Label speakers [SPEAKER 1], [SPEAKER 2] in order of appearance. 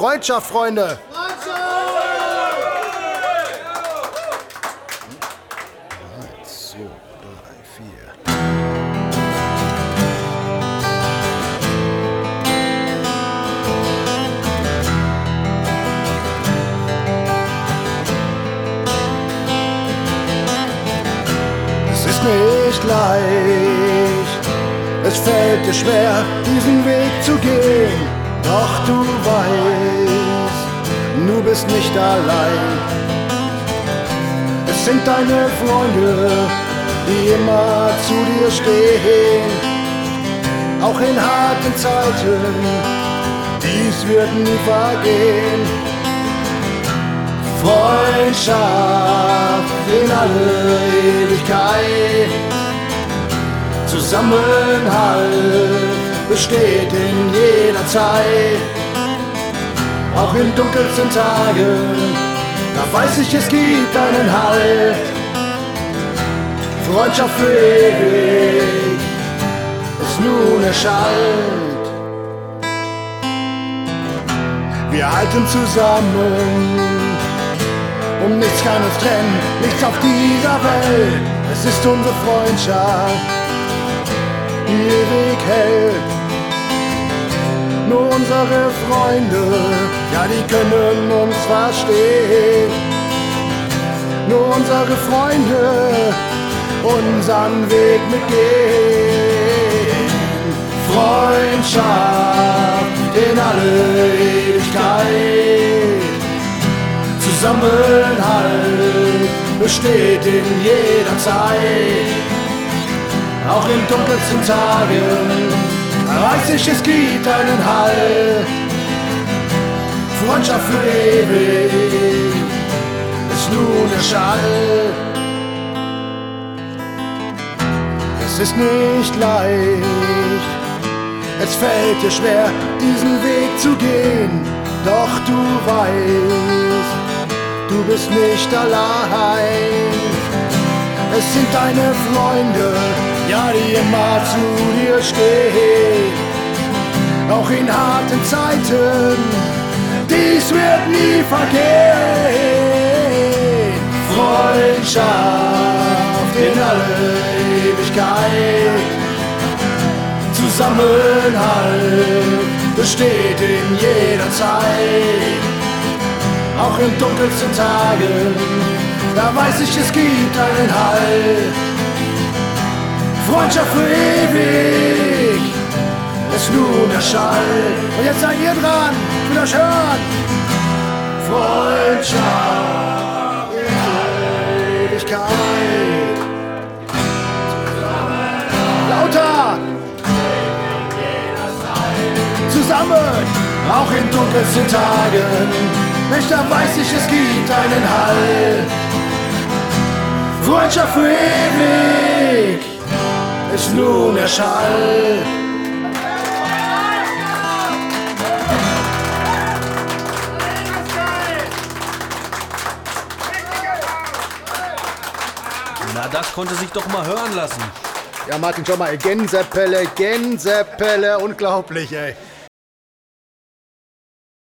[SPEAKER 1] Freundschaft, Freunde. Nicht leicht, es fällt dir schwer, diesen Weg zu gehen, doch du weißt, du bist nicht allein. Es sind deine Freunde, die immer zu dir stehen, auch in harten Zeiten, dies wird nie vergehen. Freundschaft in alle Ewigkeit, Zusammenhalt besteht in jeder Zeit. Auch in dunkelsten Tagen, da weiß ich, es gibt einen Halt. Freundschaft für ewig ist nun erschallt. Wir halten zusammen, und nichts kann uns trennen, nichts auf dieser Welt. Es ist unsere Freundschaft, die ewig hält. Nur unsere Freunde, ja, die können uns verstehen. Nur unsere Freunde unseren Weg mitgehen. Freundschaft in alle Ewigkeit, Zusammenhalt besteht in jeder Zeit. Auch in dunkelsten Tagen weiß ich, es gibt einen Halt. Freundschaft für ewig ist nun erschallt. Es ist nicht leicht, es fällt dir schwer, diesen Weg zu gehen, doch du weißt, du bist nicht allein. Es sind deine Freunde, ja, die immer zu dir stehen, auch in harten Zeiten, dies wird nie vergehen. Freundschaft in alle Ewigkeit, Zusammenhalt besteht in jeder Zeit. Auch in dunkelsten Tagen, da weiß ich, es gibt einen Halt. Freundschaft für ewig ist nun erschallt. Und jetzt seid ihr dran, ich will euch hören. Freundschaft in der Ewigkeit. Lauter! Zusammen, auch in dunkelsten Tagen, Mensch, da weiß ich, es gibt einen Halt. Freundschaft für ewig ist nun erschallt.
[SPEAKER 2] Na, das konnte sich doch mal hören lassen.
[SPEAKER 1] Ja, Martin, schau mal, Gänsepelle, unglaublich, ey.